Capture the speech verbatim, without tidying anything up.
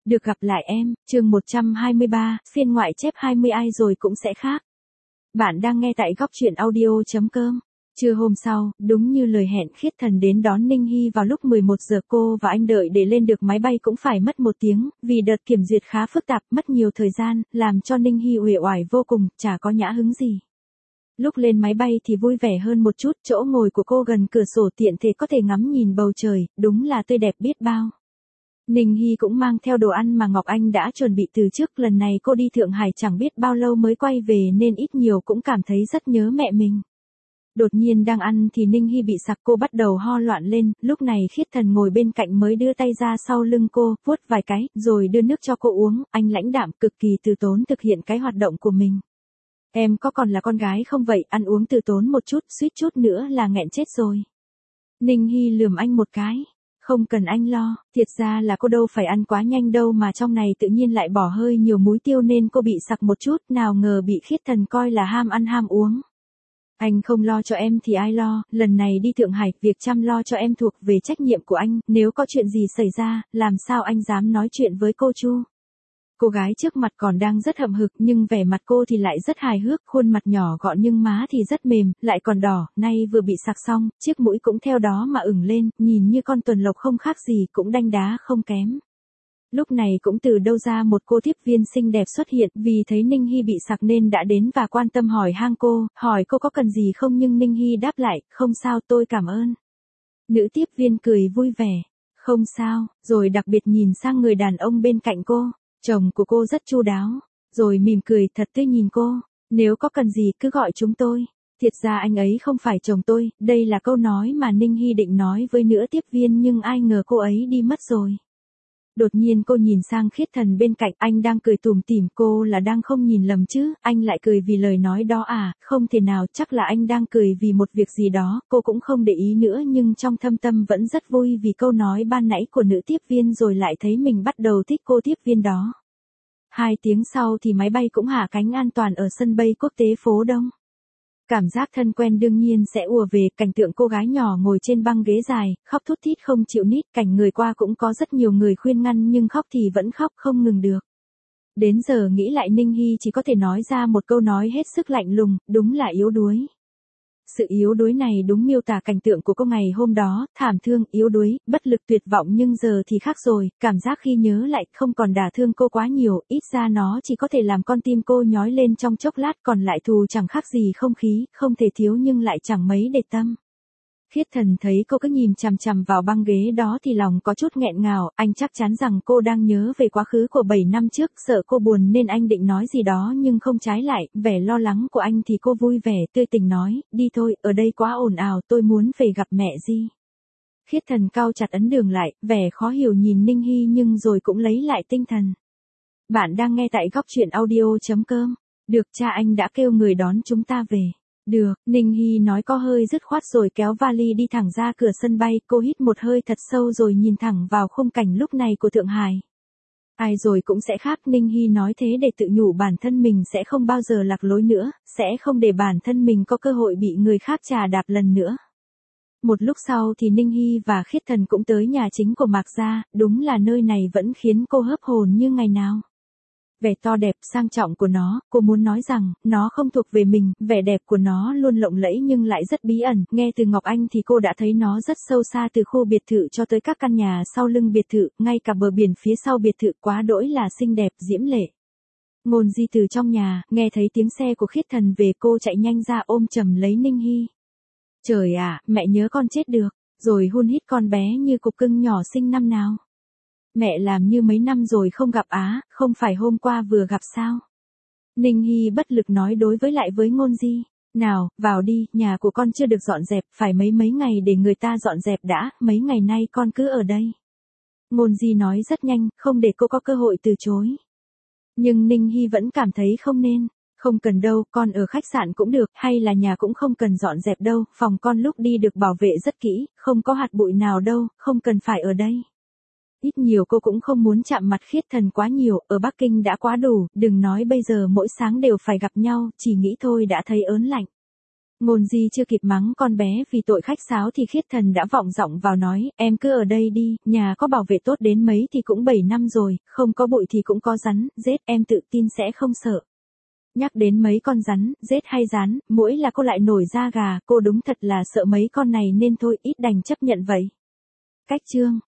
Được gặp lại em, chương một trăm hai mươi ba, phiên ngoại chép hai mươi ai rồi cũng sẽ khác. Bạn đang nghe tại góc truyện audio.com. Trưa hôm sau, đúng như lời hẹn, Khiết Thần đến đón Ninh Hy vào lúc mười một giờ. Cô và anh đợi để lên được máy bay cũng phải mất một tiếng, vì đợt kiểm duyệt khá phức tạp, mất nhiều thời gian, làm cho Ninh Hy uể oải vô cùng, chả có nhã hứng gì. Lúc lên máy bay thì vui vẻ hơn một chút, chỗ ngồi của cô gần cửa sổ tiện thể có thể ngắm nhìn bầu trời, đúng là tươi đẹp biết bao. Ninh Hy cũng mang theo đồ ăn mà Ngọc Anh đã chuẩn bị từ trước, lần này cô đi Thượng Hải chẳng biết bao lâu mới quay về nên ít nhiều cũng cảm thấy rất nhớ mẹ mình. Đột nhiên đang ăn thì Ninh Hy bị sặc, cô bắt đầu ho loạn lên, lúc này Khiết Thần ngồi bên cạnh mới đưa tay ra sau lưng cô, vuốt vài cái, rồi đưa nước cho cô uống, anh lãnh đạm cực kỳ từ tốn thực hiện cái hoạt động của mình. Em có còn là con gái không vậy, ăn uống từ tốn một chút, suýt chút nữa là nghẹn chết rồi. Ninh Hy lườm anh một cái. Không cần anh lo, thiệt ra là cô đâu phải ăn quá nhanh đâu mà trong này tự nhiên lại bỏ hơi nhiều muối tiêu nên cô bị sặc một chút, nào ngờ bị Khiết Thần coi là ham ăn ham uống. Anh không lo cho em thì ai lo, lần này đi Thượng Hải, việc chăm lo cho em thuộc về trách nhiệm của anh, nếu có chuyện gì xảy ra, làm sao anh dám nói chuyện với cô Chu. Cô gái trước mặt còn đang rất hậm hực nhưng vẻ mặt cô thì lại rất hài hước, khuôn mặt nhỏ gọn nhưng má thì rất mềm, lại còn đỏ, nay vừa bị sặc xong, chiếc mũi cũng theo đó mà ửng lên, nhìn như con tuần lộc không khác gì, cũng đanh đá không kém. Lúc này cũng từ đâu ra một cô tiếp viên xinh đẹp xuất hiện, vì thấy Ninh Hy bị sặc nên đã đến và quan tâm hỏi han cô, hỏi cô có cần gì không nhưng Ninh Hy đáp lại, không sao tôi cảm ơn. Nữ tiếp viên cười vui vẻ, không sao, rồi đặc biệt nhìn sang người đàn ông bên cạnh cô. Chồng của cô rất chu đáo, rồi mỉm cười thật tươi nhìn cô, nếu có cần gì cứ gọi chúng tôi. Thiệt ra anh ấy không phải chồng tôi, đây là câu nói mà Ninh Hy định nói với nữ tiếp viên nhưng ai ngờ cô ấy đi mất rồi. Đột nhiên cô nhìn sang Khiết Thần bên cạnh, anh đang cười tủm tỉm, cô là đang không nhìn lầm chứ, anh lại cười vì lời nói đó à, không thể nào, chắc là anh đang cười vì một việc gì đó, cô cũng không để ý nữa nhưng trong thâm tâm vẫn rất vui vì câu nói ban nãy của nữ tiếp viên rồi lại thấy mình bắt đầu thích cô tiếp viên đó. Hai tiếng sau thì máy bay cũng hạ cánh an toàn ở sân bay quốc tế phố Đông. Cảm giác thân quen đương nhiên sẽ ùa về, cảnh tượng cô gái nhỏ ngồi trên băng ghế dài, khóc thút thít không chịu nít, cảnh người qua cũng có rất nhiều người khuyên ngăn nhưng khóc thì vẫn khóc không ngừng được. Đến giờ nghĩ lại Ninh Hy chỉ có thể nói ra một câu nói hết sức lạnh lùng, đúng là yếu đuối. Sự yếu đuối này đúng miêu tả cảnh tượng của cô ngày hôm đó, thảm thương, yếu đuối, bất lực tuyệt vọng nhưng giờ thì khác rồi, cảm giác khi nhớ lại không còn đả thương cô quá nhiều, ít ra nó chỉ có thể làm con tim cô nhói lên trong chốc lát, còn lại thù chẳng khác gì không khí, không thể thiếu nhưng lại chẳng mấy để tâm. Khiết Thần thấy cô cứ nhìn chằm chằm vào băng ghế đó thì lòng có chút nghẹn ngào, anh chắc chắn rằng cô đang nhớ về quá khứ của bảy năm trước, sợ cô buồn nên anh định nói gì đó nhưng không trái lại, vẻ lo lắng của anh thì cô vui vẻ, tươi tỉnh nói, đi thôi, ở đây quá ồn ào, tôi muốn về gặp mẹ Di. Khiết Thần cau chặt ấn đường lại, vẻ khó hiểu nhìn Ninh Hy nhưng rồi cũng lấy lại tinh thần. Bạn đang nghe tại góc truyện audio.com, được cha anh đã kêu người đón chúng ta về. Được, Ninh Hy nói có hơi dứt khoát rồi kéo vali đi thẳng ra cửa sân bay, cô hít một hơi thật sâu rồi nhìn thẳng vào khung cảnh lúc này của Thượng Hải. Ai rồi cũng sẽ khác, Ninh Hy nói thế để tự nhủ bản thân mình sẽ không bao giờ lạc lối nữa, sẽ không để bản thân mình có cơ hội bị người khác chà đạp lần nữa. Một lúc sau thì Ninh Hy và Khiết Thần cũng tới nhà chính của Mạc Gia, đúng là nơi này vẫn khiến cô hớp hồn như ngày nào. Vẻ to đẹp, sang trọng của nó, cô muốn nói rằng, nó không thuộc về mình, vẻ đẹp của nó luôn lộng lẫy nhưng lại rất bí ẩn, nghe từ Ngọc Anh thì cô đã thấy nó rất sâu xa từ khu biệt thự cho tới các căn nhà sau lưng biệt thự, ngay cả bờ biển phía sau biệt thự quá đỗi là xinh đẹp, diễm lệ. Ngôn Di từ trong nhà, nghe thấy tiếng xe của Khiết Thần về cô chạy nhanh ra ôm chầm lấy Ninh Hy. Trời ạ, mẹ nhớ con chết được, rồi hun hít con bé như cục cưng nhỏ sinh năm nào. Mẹ làm như mấy năm rồi không gặp á, không phải hôm qua vừa gặp sao? Ninh Hy bất lực nói đối với lại với Ngôn Di, nào, vào đi, nhà của con chưa được dọn dẹp, phải mấy mấy ngày để người ta dọn dẹp đã, mấy ngày nay con cứ ở đây. Ngôn Di nói rất nhanh, không để cô có cơ hội từ chối. Nhưng Ninh Hy vẫn cảm thấy không nên, không cần đâu, con ở khách sạn cũng được, hay là nhà cũng không cần dọn dẹp đâu, phòng con lúc đi được bảo vệ rất kỹ, không có hạt bụi nào đâu, không cần phải ở đây. Ít nhiều cô cũng không muốn chạm mặt Khiết Thần quá nhiều, ở Bắc Kinh đã quá đủ, đừng nói bây giờ mỗi sáng đều phải gặp nhau, chỉ nghĩ thôi đã thấy ớn lạnh. Ngôn Di chưa kịp mắng con bé vì tội khách sáo thì Khiết Thần đã vọng giọng vào nói, em cứ ở đây đi, nhà có bảo vệ tốt đến mấy thì cũng bảy năm rồi, không có bụi thì cũng có rắn, rết, em tự tin sẽ không sợ. Nhắc đến mấy con rắn, rết hay rán, mỗi là cô lại nổi da gà, cô đúng thật là sợ mấy con này nên thôi, ít đành chấp nhận vậy. Cách chương